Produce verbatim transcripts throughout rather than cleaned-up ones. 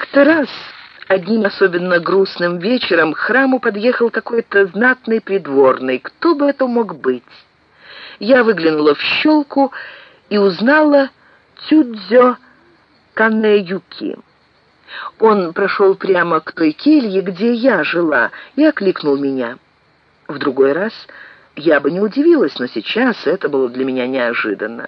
Как-то раз, одним особенно грустным вечером, к храму подъехал какой-то знатный придворный. Кто бы это мог быть? Я выглянула в щелку и узнала Цюдзё Канэюки. Он прошел прямо к той келье, где я жила, и окликнул меня. В другой раз я бы не удивилась, но сейчас это было для меня неожиданно.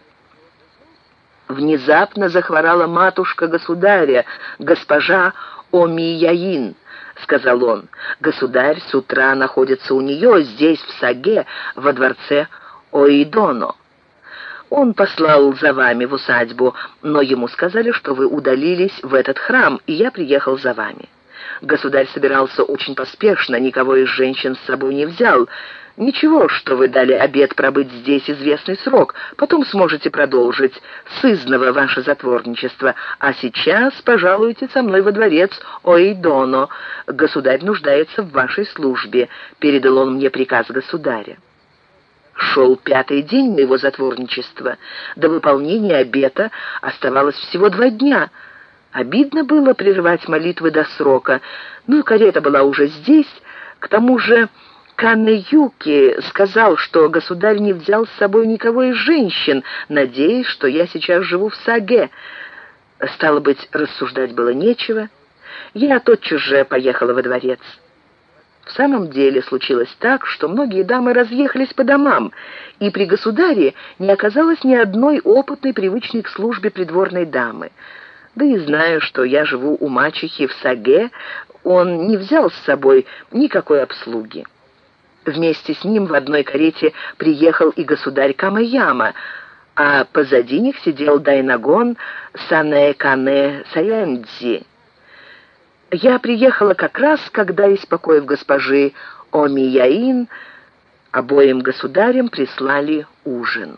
Внезапно захворала матушка государя, госпожа Омияин, сказал он. Государь с утра находится у нее здесь, в Саге, во дворце Оидоно. Он послал за вами в усадьбу, но ему сказали, что вы удалились в этот храм, и я приехал за вами. Государь собирался очень поспешно, никого из женщин с собой не взял. Ничего, что вы дали обет пробыть здесь известный срок, потом сможете продолжить сызнова ваше затворничество, а сейчас пожалуйте со мной во дворец Оидоно. Государь нуждается в вашей службе, передал он мне приказ государя. Шел пятый день моего затворничества. До выполнения обета оставалось всего два дня. Обидно было прерывать молитвы до срока. Ну и карета была уже здесь. К тому же Канэюки сказал, что государь не взял с собой никого из женщин, надеясь, что я сейчас живу в Саге. Стало быть, рассуждать было нечего. Я тотчас же поехала во дворец. В самом деле случилось так, что многие дамы разъехались по домам, и при государе не оказалось ни одной опытной, привычной к службе придворной дамы. Да и зная, что я живу у мачехи в Саге, он не взял с собой никакой обслуги. Вместе с ним в одной карете приехал и государь Камэяма, а позади них сидел Дайнагон Санэ-Канэ Саэндзи. Я приехала как раз, когда из покоев госпожи Омияин обоим государям прислали ужин.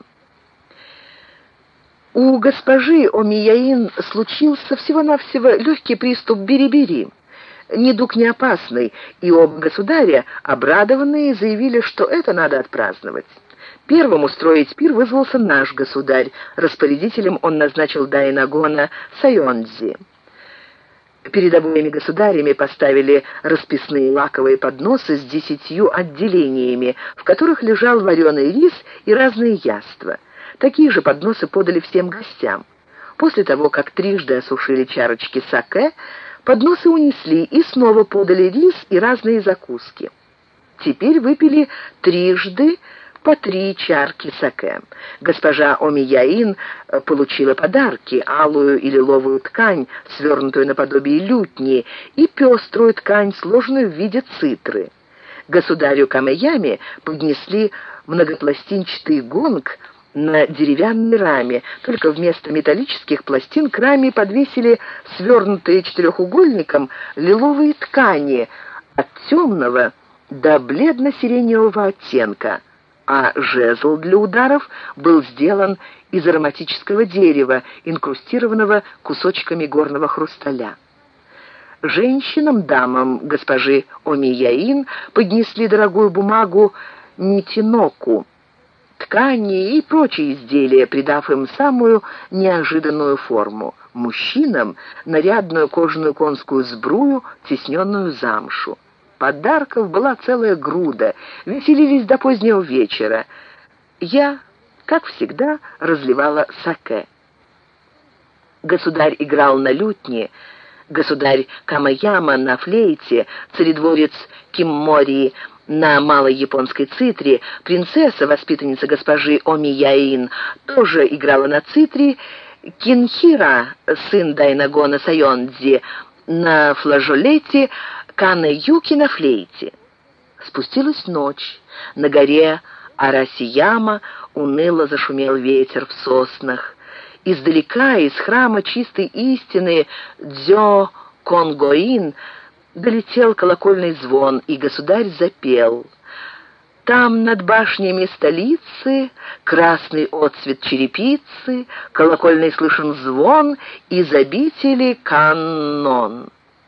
У госпожи Омияин случился всего-навсего легкий приступ бери-бери. Недуг не опасный, и оба государя, обрадованные, заявили, что это надо отпраздновать. Первым устроить пир вызвался наш государь. Распорядителем он назначил Дайнагона Сайондзи. Перед обоими государями поставили расписные лаковые подносы с десятью отделениями, в которых лежал вареный рис и разные яства. Такие же подносы подали всем гостям. После того, как трижды осушили чарочки саке, подносы унесли и снова подали рис и разные закуски. Теперь выпили трижды по три чарки саке. Госпожа Омияин получила подарки: алую и лиловую ткань, свернутую наподобие лютни, и пеструю ткань, сложенную в виде цитры. Государю Камэяме поднесли многопластинчатый гонг на деревянной раме, только вместо металлических пластин к раме подвесили свернутые четырехугольником лиловые ткани от темного до бледно-сиреневого оттенка, а жезл для ударов был сделан из ароматического дерева, инкрустированного кусочками горного хрусталя. Женщинам, дамам госпожи Омияин поднесли дорогую бумагу нитиноку, ткани и прочие изделия, придав им самую неожиданную форму. Мужчинам — нарядную кожаную конскую сбрую, тисненную замшу. Подарков была целая груда, веселились до позднего вечера. Я, как всегда, разливала саке. Государь играл на лютне, государь Камэяма на флейте, царедворец Киммори на малой японской цитре, принцесса, воспитанница госпожи Омияин, тоже играла на цитре, Кинхира, сын Дайнагона Сайондзи, на флажолете, Канэюки на флейте. Спустилась ночь. На горе Арасияма уныло зашумел ветер в соснах. Издалека, из храма чистой истины Дзё Конгоин, долетел колокольный звон, и государь запел. Там над башнями столицы красный отцвет черепицы, колокольный слышен звон из обители Каннон.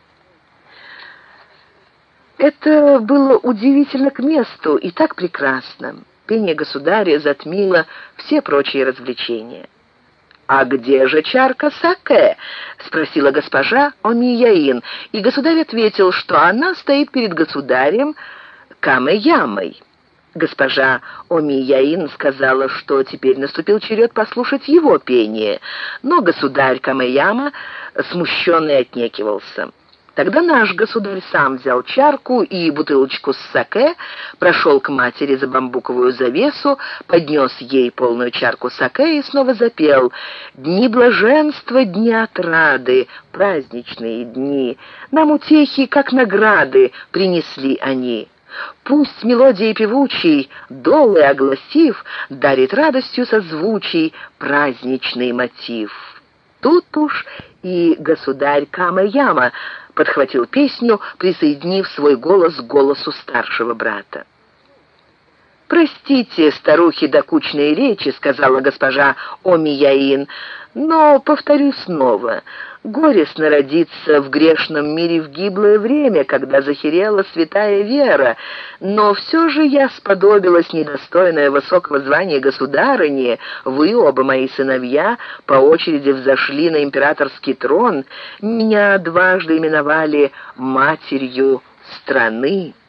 Это было удивительно к месту и так прекрасно. Пение государя затмило все прочие развлечения. «А где же чарка саке?» — спросила госпожа Омияин, и государь ответил, что она стоит перед государем Камэямой. Госпожа Омияин сказала, что теперь наступил черед послушать его пение, но государь Камэяма смущенный отнекивался. Тогда наш государь сам взял чарку и бутылочку с саке, прошел к матери за бамбуковую завесу, поднес ей полную чарку саке и снова запел: «Дни блаженства, дни отрады, праздничные дни, нам утехи, как награды, принесли они. Пусть мелодией певучей, долы огласив, дарит радостью созвучий праздничный мотив». Тут уж и государь Камэяма подхватил песню, присоединив свой голос к голосу старшего брата. «Простите, старухи, докучные речи», — сказала госпожа Омияин, «но, повторю снова, горестно родиться в грешном мире в гиблое время, когда захерела святая вера, но все же я сподобилась, недостойная высокого звания государыни, вы, оба мои сыновья, по очереди взошли на императорский трон, меня дважды именовали матерью страны».